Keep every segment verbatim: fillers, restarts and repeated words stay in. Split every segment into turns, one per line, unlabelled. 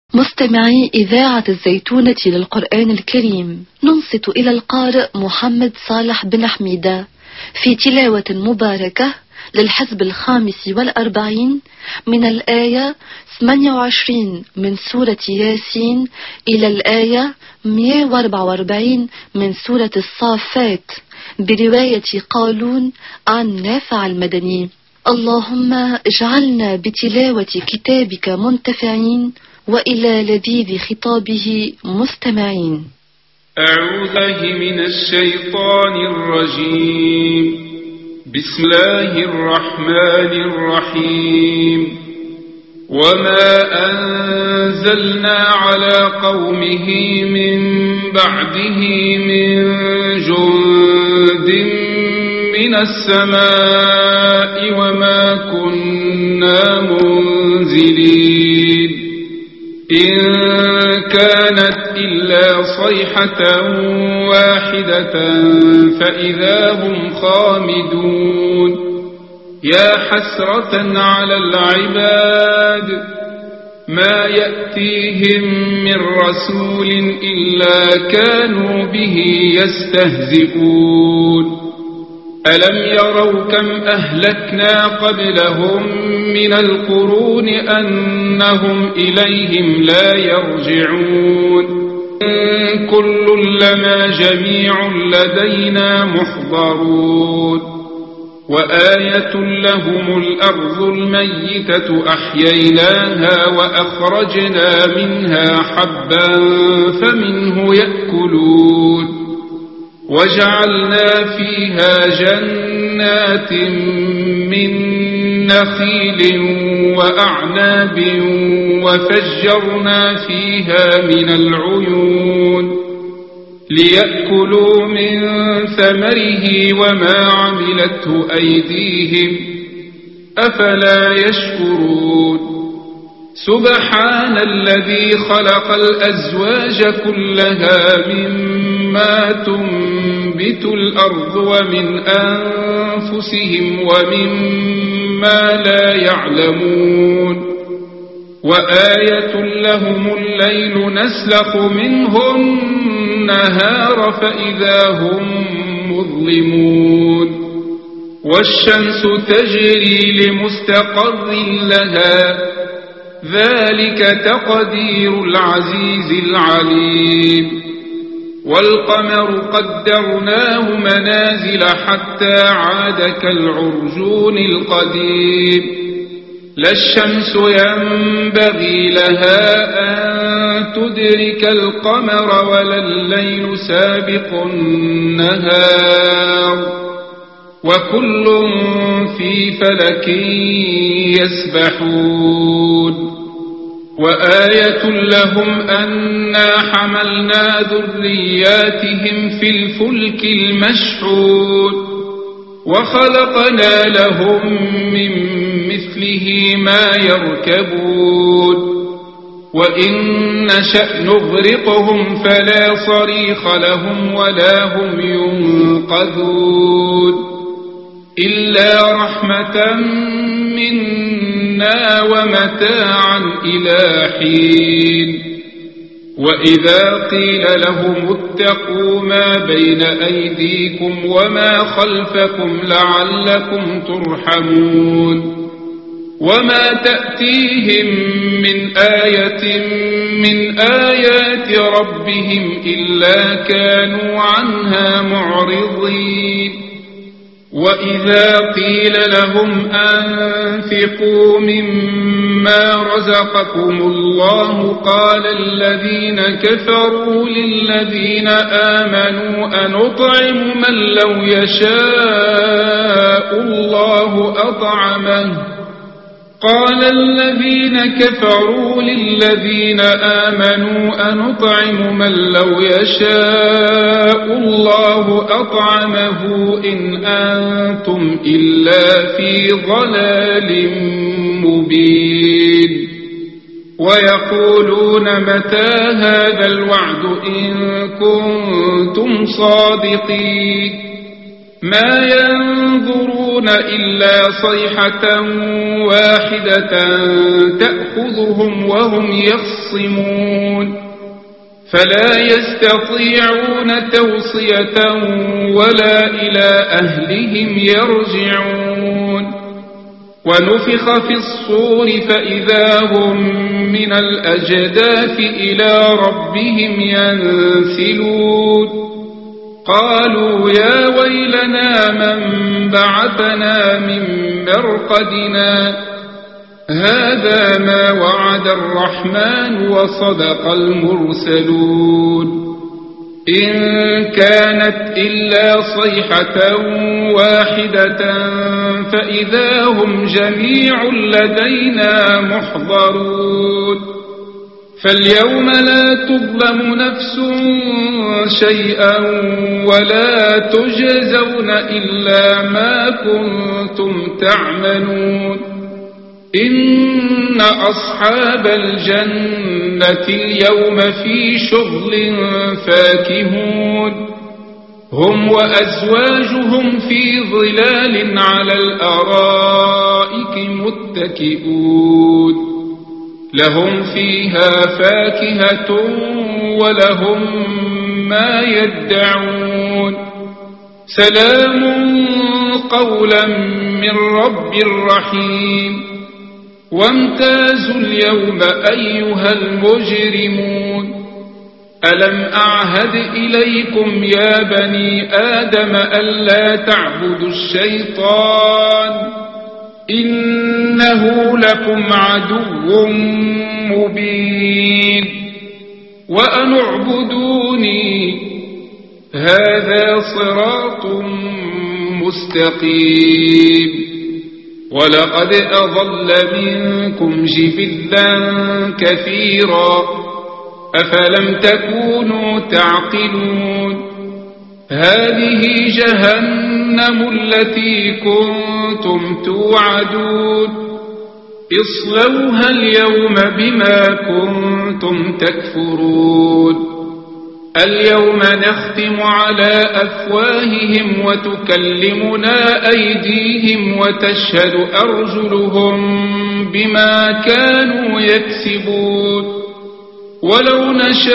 مستمعي إذاعة الزيتونة للقرآن الكريم، ننصت إلى القارئ محمد صالح بن حميدة في تلاوة مباركة للحزب الخامس والأربعين من الآية ثمانية وعشرين من سورة ياسين إلى الآية مئة وأربعة وأربعين من سورة الصافات برواية قالون عن نافع المدني. اللهم اجعلنا بتلاوة كتابك منتفعين وإلى لذيذ خطابه مستمعين.
أعوذ من الشيطان الرجيم. بسم الله الرحمن الرحيم. وما أنزلنا على قومه من بعده من جند من السماء وما كنا منزلين إن كانت إلا صيحة واحدة فإذا هم خامدون. يا حسرة على العباد ما يأتيهم من رسول إلا كانوا به يستهزئون. ألم يروا كم أهلكنا قبلهم من القرون أنهم إليهم لا يرجعون. إن كل لما جميع لدينا محضرون. وآية لهم الأرض الميتة أحييناها وأخرجنا منها حبا فمنه يأكلون. وجعلنا فيها جنات من نخيل وأعناب وفجرنا فيها من العيون ليأكلوا من ثمره وما عملته أيديهم أفلا يشكرون. سبحان الذي خلق الأزواج كلها مما تنبت الأرض ومن أنفسهم ومما لا يعلمون. وآية لهم الليل نسلخ منه النهار فإذا هم مظلمون. والشمس تجري لمستقر لها ذلك تقدير العزيز العليم. والقمر قدرناه منازل حتى عاد كالعرجون القديم. لا الشمس ينبغي لها أن تدرك القمر ولا الليل سابق النهار وكل في فلك يسبحون. وآية لهم أنا حملنا ذرياتهم في الفلك المشحون وخلقنا لهم من مثله ما يركبون. وإن نشأ نغرقهم فلا صريخ لهم ولا هم ينقذون إلا رحمة منا ومتاعا إلى حين. وإذا قيل لهم اتقوا ما بين أيديكم وما خلفكم لعلكم ترحمون. وما تأتيهم من آية من آيات ربهم إلا كانوا عنها معرضين. وإذا قيل لهم أنفقوا مما رزقكم الله قال الذين كفروا للذين آمنوا أنطعم من لو يشاء الله أطعمه قال الذين كفروا للذين آمنوا أنطعم من لو يشاء الله أطعمه إن أنتم إلا في ضلال مبين. ويقولون متى هذا الوعد إن كنتم صادقين ما ينظرون إلا صيحة واحدة تأخذهم وهم يخصمون فلا يستطيعون توصية ولا إلى أهلهم يرجعون ونفخ في الصور فإذا هم من الأجداث إلى ربهم ينسلون قالوا يا ويلنا من بعثنا من مرقدنا هذا ما وعد الرحمن وصدق المرسلون إن كانت إلا صيحة واحدة فإذا هم جميع لدينا محضرون فاليوم لا تظلم نفس شيئا ولا تجزون إلا ما كنتم تعملون إن أصحاب الجنة اليوم في شغل فاكهون هم وأزواجهم في ظلال على الأرائك متكئون لهم فيها فاكهة ولهم ما يدعون سلام قولا من رب رحيم وامتازوا اليوم أيها المجرمون ألم أعهد إليكم يا بني آدم ألا تعبدوا الشيطان إنه لكم عدو مبين وأن اعبدوني هذا صراط مستقيم ولقد أضل منكم جبلا كثيرا أفلم تكونوا تعقلون هذه جهنم التي كنتم توعدون اصلوها اليوم بما كنتم تكفرون اليوم نختم على أفواههم وتكلمنا أيديهم وتشهد أرجلهم بما كانوا يكسبون ولو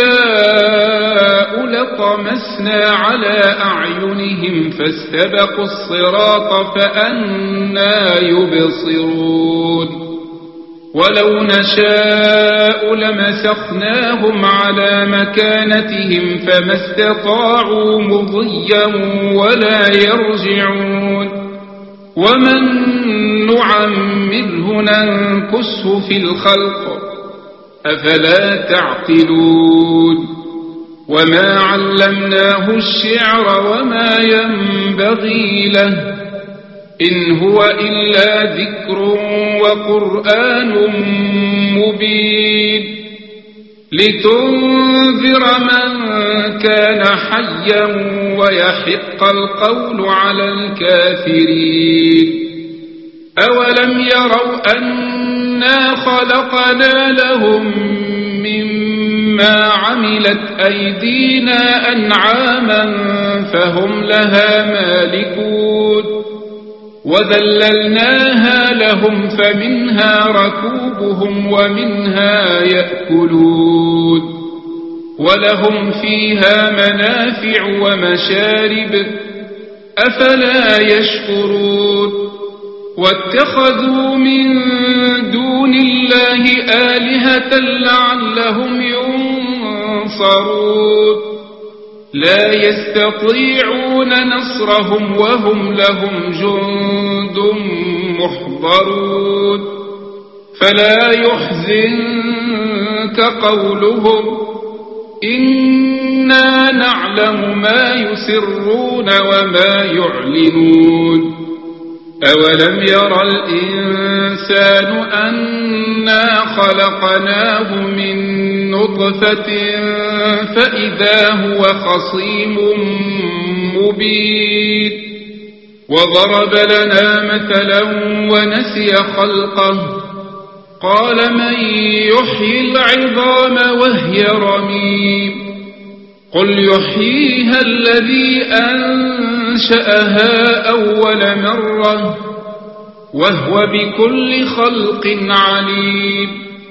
نشاء لطمسنا على أعينهم فاستبقوا الصراط فأنى يبصرون ولو نشاء لمسخناهم على مكانتهم فما استطاعوا مضيا ولا يرجعون ومن نعمره ننكسه في الخلق أفلا تعقلون وما علمناه الشعر وما ينبغي له إن هو إلا ذكر وقرآن مبين لتنذر من كان حيا ويحق القول على الكافرين أولم يروا أنا خلقنا لهم مما عملت أيدينا أنعاما فهم لها مالكون وذللناها لهم فمنها ركوبهم ومنها يأكلون ولهم فيها منافع ومشارب أفلا يشكرون واتخذوا من دون الله آلهة لعلهم ينصرون لا يستطيعون نصرهم وهم لهم جند محضرون فلا يحزنك قولهم إنا نعلم ما يسرون وما يعلنون أولم يرى الإنسان أنا خلقناه من نطفة فإذا هو خصيم مبين وضرب لنا مثلا ونسي خلقه قال من يحيي العظام وهي رميم قل يحييها الذي أنشأها أول مرة وهو بكل خلق عليم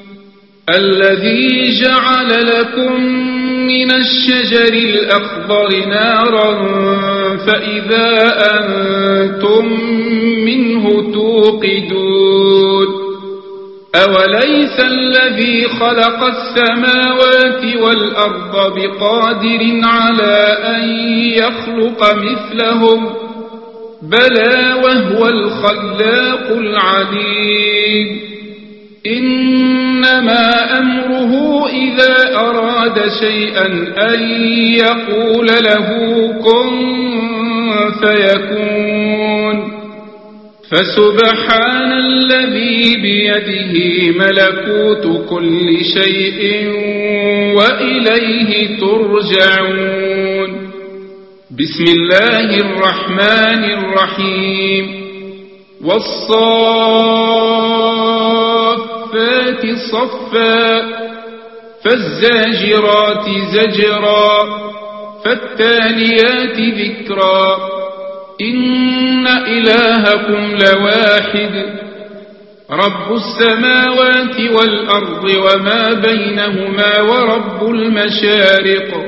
الذي جعل لكم من الشجر الأخضر نارا فإذا أنتم منه توقدون أوليس الذي خلق السماوات والأرض بقادر على أن يخلق مثلهم بلى وهو الخلاق العليم إنما أمره إذا أراد شيئا أن يقول له كن فيكون فسبحان الذي بيده ملكوت كل شيء وإليه ترجعون بسم الله الرحمن الرحيم والصافات صفا فالزاجرات زجرا فالتاليات ذكرا إن إلهكم لواحد رب السماوات والأرض وما بينهما ورب المشارق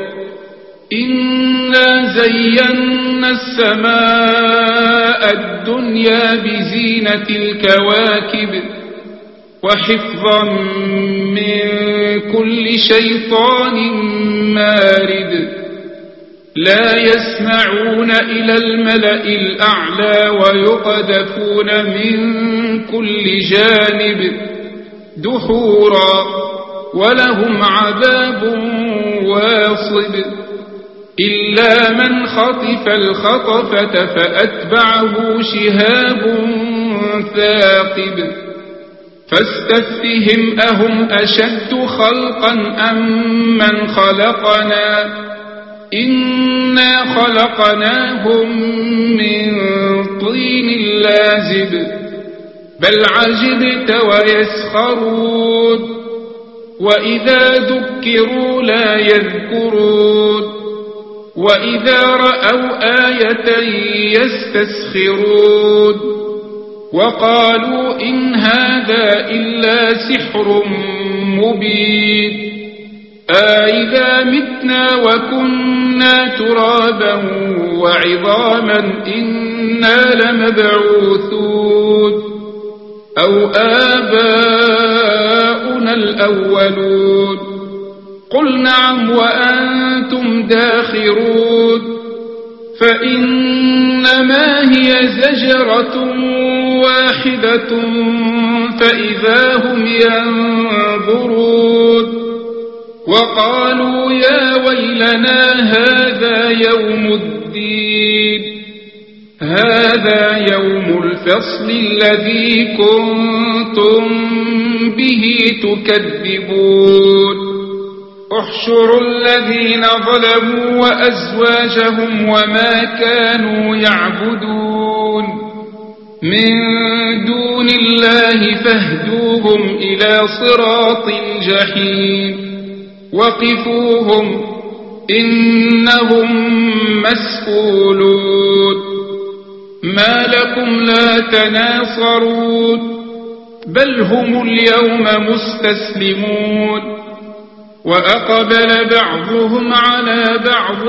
إنا زينا السماء الدنيا بزينة الكواكب وحفظا من كل شيطان مارد لا يسمعون إلى الملأ الأعلى ويقذفون من كل جانب دحورا ولهم عذاب واصب إلا من خطف الخطفة فأتبعه شهاب ثاقب فاستفتهم أهم أشد خلقا أم من خلقنا إنا خلقناهم من طين لازب بل عجبت ويسخرون وإذا ذكروا لا يذكرون وإذا رأوا آية يستسخرون وقالوا إن هذا إلا سحر مبين أإذا متنا وكنا ترابا وعظاما إنا لمبعوثون أو آباؤنا الأولون قل نعم وأنتم داخرون فإنما هي زجرة واحدة فإذا هم ينظرون وقالوا يا ويلنا هذا يوم الدين هذا يوم الفصل الذي كنتم به تكذبون احشروا الذين ظلموا وأزواجهم وما كانوا يعبدون من دون الله فاهدوهم إلى صراط الجحيم وقفوهم إنهم مسئولون ما لكم لا تناصرون بل هم اليوم مستسلمون وأقبل بعضهم على بعض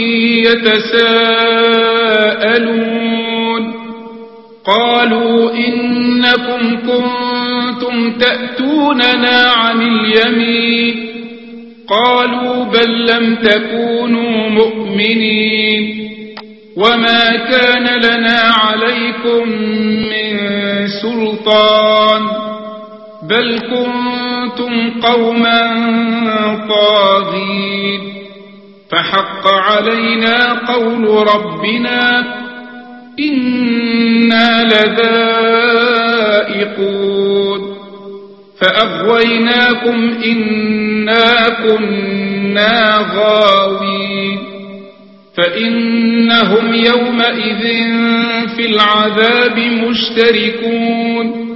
يتساءلون قالوا إنكم كنتم تأتوننا عن اليمين قالوا بل لم تكونوا مؤمنين وما كان لنا عليكم من سلطان بل كنتم قوما طاغين فحق علينا قول ربنا إنا لذائقون فأغويناكم إنا كنا غاوين فإنهم يومئذ في العذاب مشتركون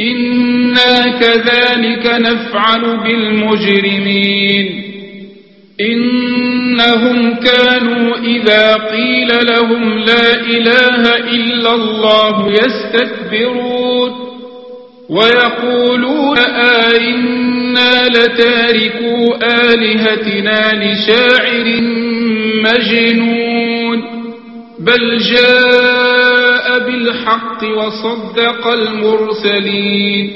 إنا كذلك نفعل بالمجرمين إنهم كانوا إذا قيل لهم لا إله إلا الله يستكبرون ويقولون أئنا لتاركو آلهتنا لشاعر مجنون بل جاء بالحق وصدق المرسلين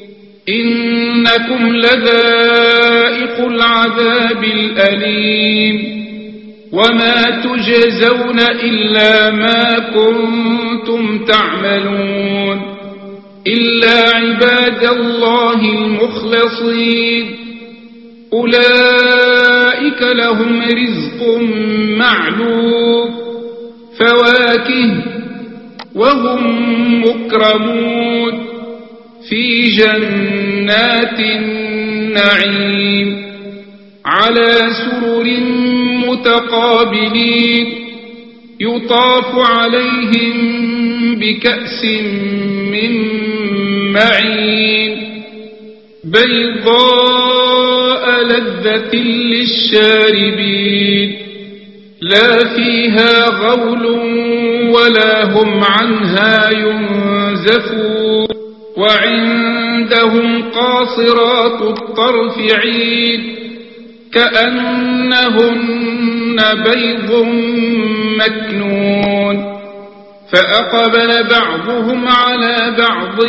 إنكم لذائق العذاب الأليم وما تجزون إلا ما كنتم تعملون إلا عباد الله المخلصين أولئك لهم رزق معلوم فواكه وهم مكرمون في جنات النعيم على سرر متقابلين يطاف عليهم بكأس من معين بيضاء لذة للشاربين لا فيها غول ولا هم عنها ينزفون وعندهم قاصرات الطرف عين كأنهن بيض مكنون فأقبل بعضهم على بعض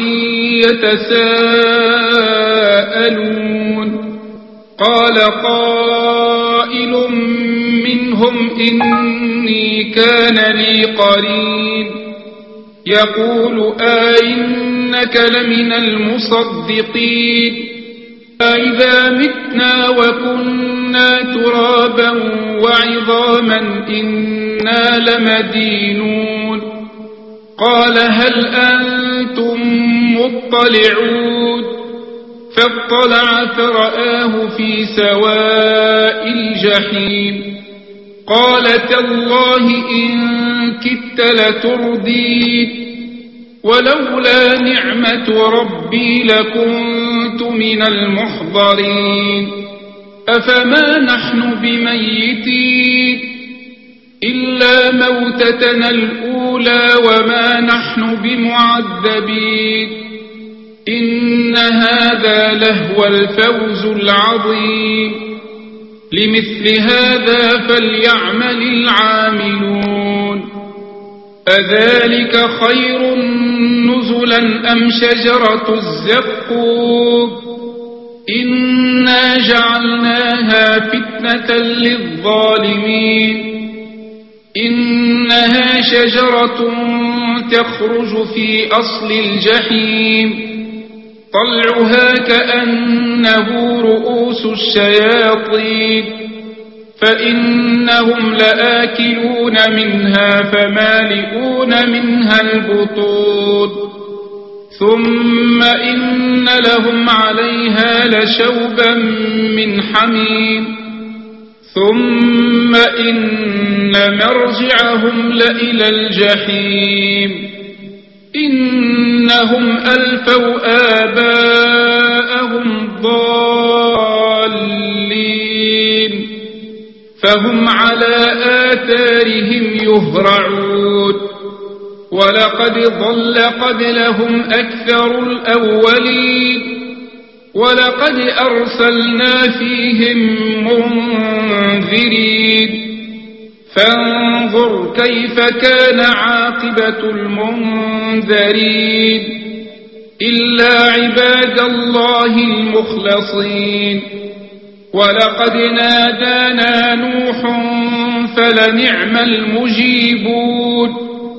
يتساءلون قال قائل منهم إني كان لي قرين يقول أئنك لمن المصدقين أئذا متنا وكنا ترابا وعظاما إنا لمدينون قال هل أنتم مطلعون فاطلع فرآه في سواء الجحيم قال تالله إن كدت لتردين ولولا نعمة ربي لكنت من المحضرين أفما نحن بميتين إلا موتتنا الأولى وما نحن بمعذبين إن هذا لهو الفوز العظيم لمثل هذا فليعمل العاملون أذلك خير نزلا أم شجرة الزقوم إنا جعلناها فتنة للظالمين إنها شجرة تخرج في أصل الجحيم طلعها كأنه رؤوس الشياطين فإنهم لآكلون منها فمالئون منها البطون ثم إن لهم عليها لشوبا من حميم ثم إن مرجعهم لإلى الجحيم إنهم ألفوا آباءهم ضالين فهم على آثارهم يهرعون ولقد ضل قبلهم أكثر الأولين ولقد أرسلنا فيهم منذرين فانظر كيف كان عاقبة المنذرين إلا عباد الله المخلصين ولقد نادانا نوح فلنعم المجيبون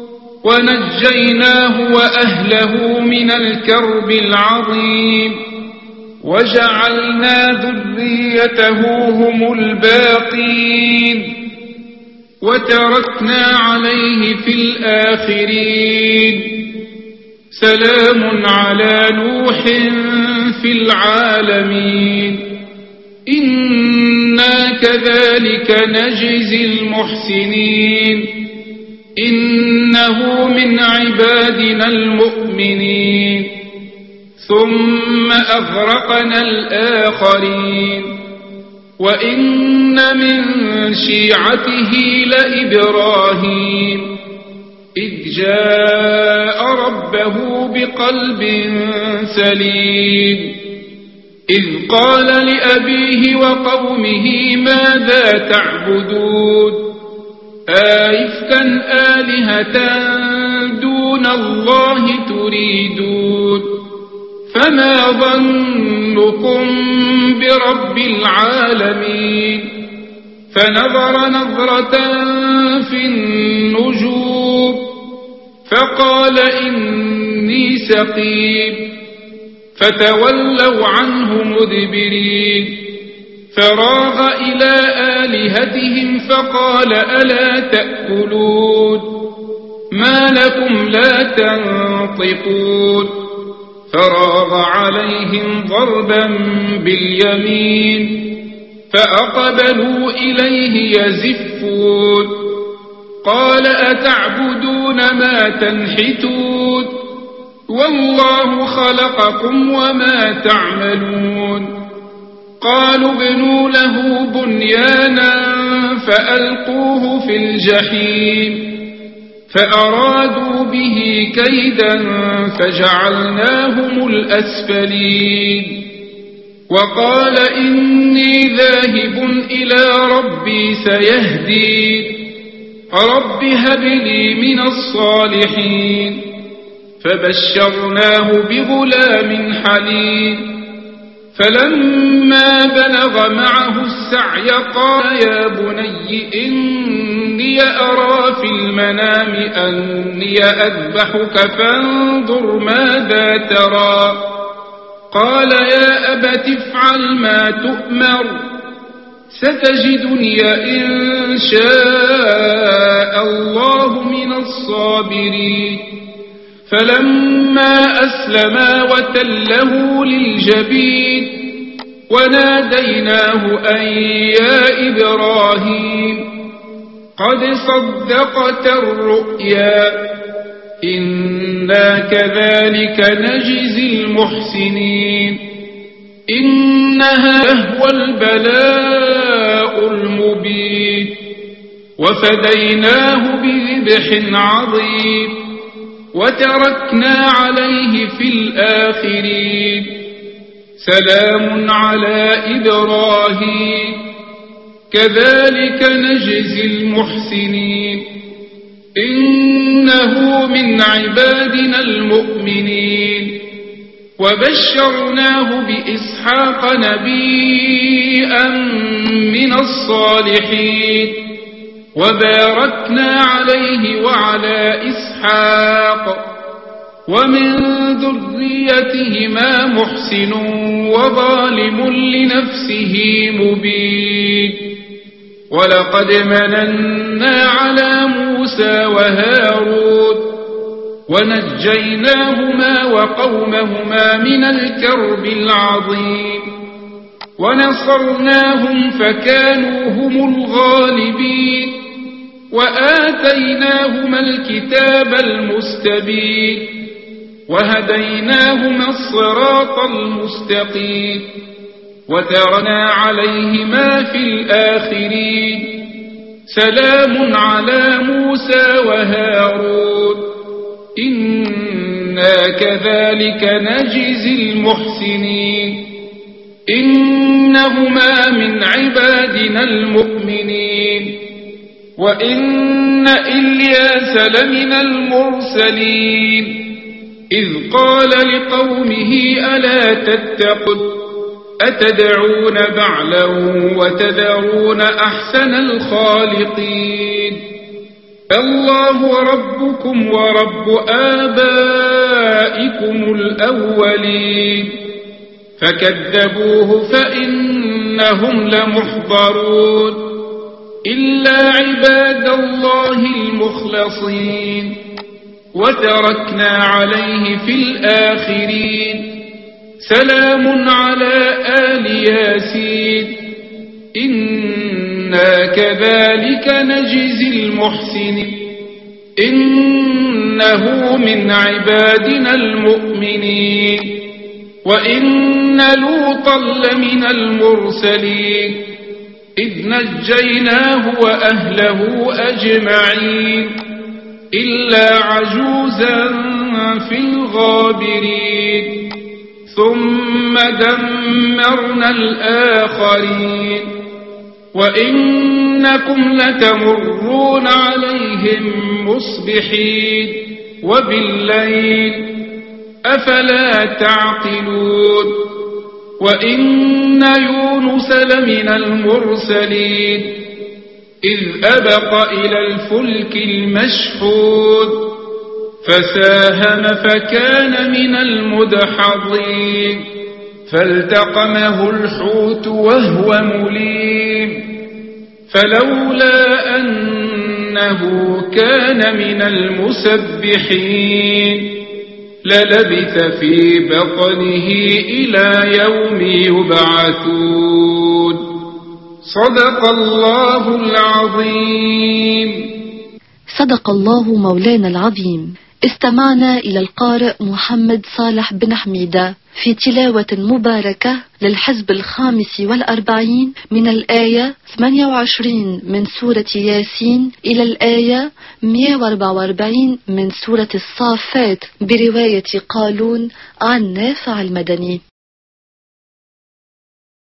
ونجيناه وأهله من الكرب العظيم وجعلنا ذريته هم الباقين وتركنا عليه في الآخرين سلام على نوح في العالمين إنا كذلك نجزي المحسنين إنه من عبادنا المؤمنين ثم أغرقنا الآخرين وإن من شيعته لإبراهيم إذ جاء ربه بقلب سليم إذ قال لأبيه وقومه ماذا تعبدون آئفكا آلهة دون الله تريدون فما ظنكم برب العالمين فنظر نظرة في النجوم فقال إني سقيم فتولوا عنه مدبرين فراغ إلى آلهتهم فقال ألا تأكلون ما لكم لا تنطقون فراغ عليهم ضربا باليمين فأقبلوا إليه يزفون قال أتعبدون ما تنحتون والله خلقكم وما تعملون قالوا ابنوا له بنيانا فألقوه في الجحيم فأرادوا به كيدا فجعلناهم الأسفلين وقال إني ذاهب إلى ربي سيهدين رب هب لي من الصالحين فبشرناه بغلام حليم فلما بلغ معه السعي قال يا بني إني أرى في المنام أني أذبحك فانظر ماذا ترى قال يا أبت افعل ما تؤمر ستجدني إن شاء الله من الصابرين فلما أسلما وتله للجبين وناديناه أن يا إبراهيم قد صدقت الرؤيا إنا كذلك نجزي المحسنين إنها هو البلاء المبين وفديناه بذبح عظيم وتركنا عليه في الآخرين سلام على إبراهيم كذلك نجزي المحسنين إنه من عبادنا المؤمنين وبشرناه بإسحاق نبيا من الصالحين وباركنا عليه وعلى إسحاق ومن ذريتهما محسن وظالم لنفسه مبين ولقد مننا على موسى وهارون ونجيناهما وقومهما من الكرب العظيم ونصرناهم فكانوا هم الغالبين وآتيناهما الكتاب المستبين وهديناهما الصراط المستقيم وتركنا عليهما في الآخرين سلام على موسى وهارون إنا كذلك نجزي المحسنين إنهما من عبادنا المؤمنين وإن إلياس لمن المرسلين إذ قال لقومه ألا تتقون أتدعون بعلا وتذرون أحسن الخالقين الله ربكم ورب آبائكم الأولين فكذبوه فإنهم لمحضرون إلا عباد الله المخلصين وتركنا عليه في الآخرين سلام على آل ياسين إنا كذلك نجزي المحسنين إنه من عبادنا المؤمنين وإن لوطا لمن المرسلين إذ نجيناه وأهله أجمعين إلا عجوزا في الغابرين ثم دمرنا الآخرين وإنكم لتمرون عليهم مصبحين وبالليل أفلا تعقلون وإن يونس لمن المرسلين إذ أبق إلى الفلك المشحون فساهم فكان من المدحضين فالتقمه الحوت وهو مليم فلولا أنه كان من المسبحين للبث في بطنه إلى يوم يبعثون صدق الله العظيم.
صدق الله مولانا العظيم. استمعنا إلى القارئ محمد صالح بن حميدة في تلاوة مباركة للحزب الخامس والأربعين من الآية ثمانية وعشرين من سورة ياسين إلى الآية مئة وأربعة وأربعين من سورة الصافات برواية قالون عن نافع المدني.